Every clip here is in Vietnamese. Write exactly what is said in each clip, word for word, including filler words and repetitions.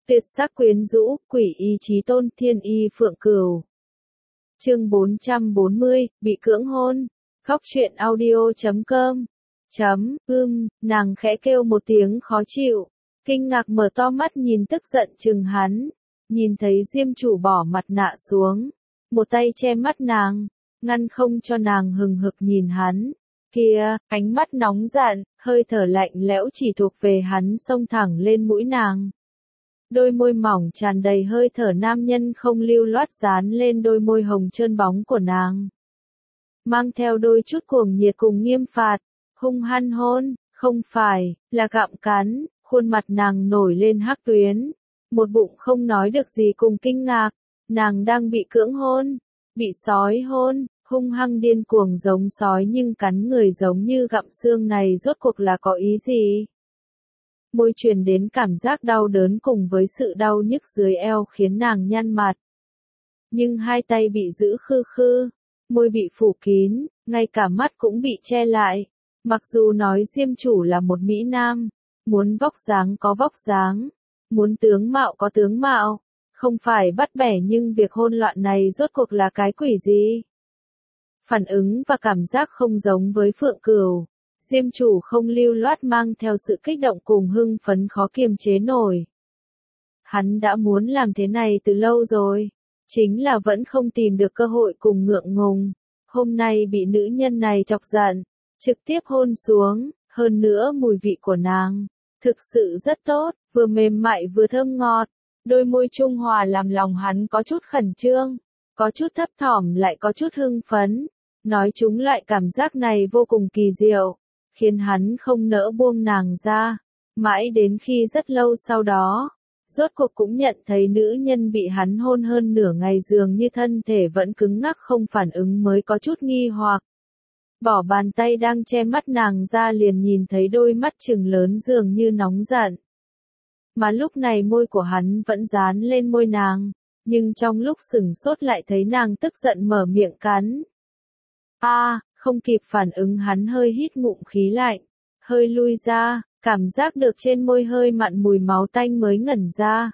Tuyệt sắc quyến rũ, quỷ y chí tôn, thiên y phượng cửu. Chương bốn trăm bốn mươi, bị cưỡng hôn. Góc truyện audio chấm com. Chấm, ưm, nàng khẽ kêu một tiếng khó chịu. Kinh ngạc mở to mắt nhìn tức giận chừng hắn. Nhìn thấy Diêm chủ bỏ mặt nạ xuống. Một tay che mắt nàng, ngăn không cho nàng hừng hực nhìn hắn. Kia, ánh mắt nóng giận, hơi thở lạnh lẽo chỉ thuộc về hắn xông thẳng lên mũi nàng. Đôi môi mỏng tràn đầy hơi thở nam nhân không lưu loát dán lên đôi môi hồng trơn bóng của nàng. Mang theo đôi chút cuồng nhiệt cùng nghiêm phạt, hung hăng hôn, không phải, là gặm cắn, khuôn mặt nàng nổi lên hắc tuyến. Một bụng không nói được gì cùng kinh ngạc, nàng đang bị cưỡng hôn, bị sói hôn, hung hăng điên cuồng giống sói nhưng cắn người giống như gặm xương này rốt cuộc là có ý gì? Môi truyền đến cảm giác đau đớn cùng với sự đau nhức dưới eo khiến nàng nhăn mặt. Nhưng hai tay bị giữ khư khư, môi bị phủ kín, ngay cả mắt cũng bị che lại. Mặc dù nói Diêm chủ là một mỹ nam, muốn vóc dáng có vóc dáng, muốn tướng mạo có tướng mạo, không phải bắt bẻ nhưng việc hôn loạn này rốt cuộc là cái quỷ gì? Phản ứng và cảm giác không giống với Phượng Cửu. Diêm chủ không lưu loát mang theo sự kích động cùng hưng phấn khó kiềm chế nổi. Hắn đã muốn làm thế này từ lâu rồi, chính là vẫn không tìm được cơ hội cùng ngượng ngùng. Hôm nay bị nữ nhân này chọc giận, trực tiếp hôn xuống, hơn nữa mùi vị của nàng, thực sự rất tốt, vừa mềm mại vừa thơm ngọt. Đôi môi trung hòa làm lòng hắn có chút khẩn trương, có chút thấp thỏm lại có chút hưng phấn. Nói chúng lại cảm giác này vô cùng kỳ diệu, khiến hắn không nỡ buông nàng ra, mãi đến khi rất lâu sau đó, rốt cuộc cũng nhận thấy nữ nhân bị hắn hôn hơn nửa ngày dường như thân thể vẫn cứng ngắc không phản ứng mới có chút nghi hoặc. Bỏ bàn tay đang che mắt nàng ra liền nhìn thấy đôi mắt trừng lớn dường như nóng giận. Mà lúc này môi của hắn vẫn dán lên môi nàng, nhưng trong lúc sửng sốt lại thấy nàng tức giận mở miệng cắn. A, à, không kịp phản ứng hắn hơi hít ngụm khí lạnh, hơi lui ra, cảm giác được trên môi hơi mặn mùi máu tanh mới ngẩn ra.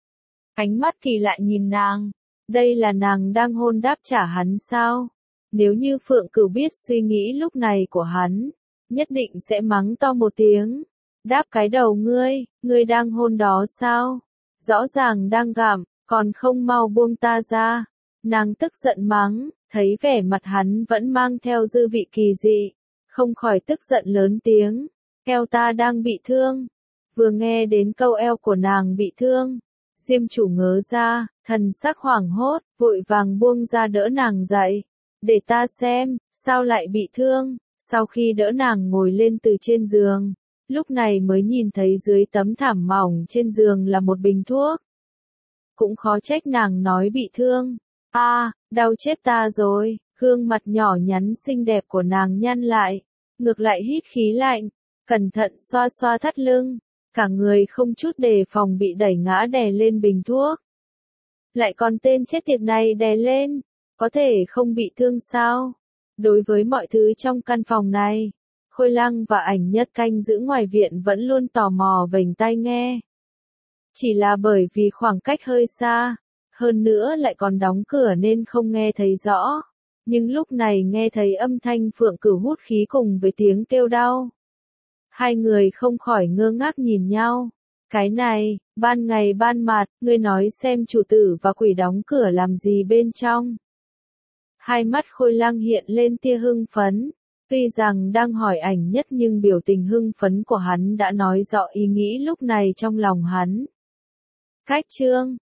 Ánh mắt kỳ lạ nhìn nàng, đây là nàng đang hôn đáp trả hắn sao? Nếu như Phượng Cửu biết suy nghĩ lúc này của hắn, nhất định sẽ mắng to một tiếng. Đáp cái đầu ngươi, ngươi đang hôn đó sao? Rõ ràng đang gặm, còn không mau buông ta ra. Nàng tức giận mắng, thấy vẻ mặt hắn vẫn mang theo dư vị kỳ dị, không khỏi tức giận lớn tiếng, eo ta đang bị thương. Vừa nghe đến câu eo của nàng bị thương, Diêm chủ ngớ ra, thần sắc hoảng hốt, vội vàng buông ra đỡ nàng dậy, để ta xem, sao lại bị thương. Sau khi đỡ nàng ngồi lên từ trên giường, lúc này mới nhìn thấy dưới tấm thảm mỏng trên giường là một bình thuốc. Cũng khó trách nàng nói bị thương. A, à, đau chết ta rồi, gương mặt nhỏ nhắn xinh đẹp của nàng nhăn lại, ngược lại hít khí lạnh, cẩn thận xoa xoa thắt lưng, cả người không chút đề phòng bị đẩy ngã đè lên bình thuốc. Lại còn tên chết tiệt này đè lên, có thể không bị thương sao? Đối với mọi thứ trong căn phòng này, Khôi Lăng và Ảnh Nhất canh giữ ngoài viện vẫn luôn tò mò vểnh tai nghe. Chỉ là bởi vì khoảng cách hơi xa, hơn nữa lại còn đóng cửa nên không nghe thấy rõ. Nhưng lúc này nghe thấy âm thanh Phượng Cửu hút khí cùng với tiếng kêu đau. Hai người không khỏi ngơ ngác nhìn nhau. Cái này, ban ngày ban mặt, ngươi nói xem chủ tử và quỷ đóng cửa làm gì bên trong. Hai mắt Khôi Lăng hiện lên tia hưng phấn. Tuy rằng đang hỏi Ảnh Nhất nhưng biểu tình hưng phấn của hắn đã nói rõ ý nghĩ lúc này trong lòng hắn. Cách chương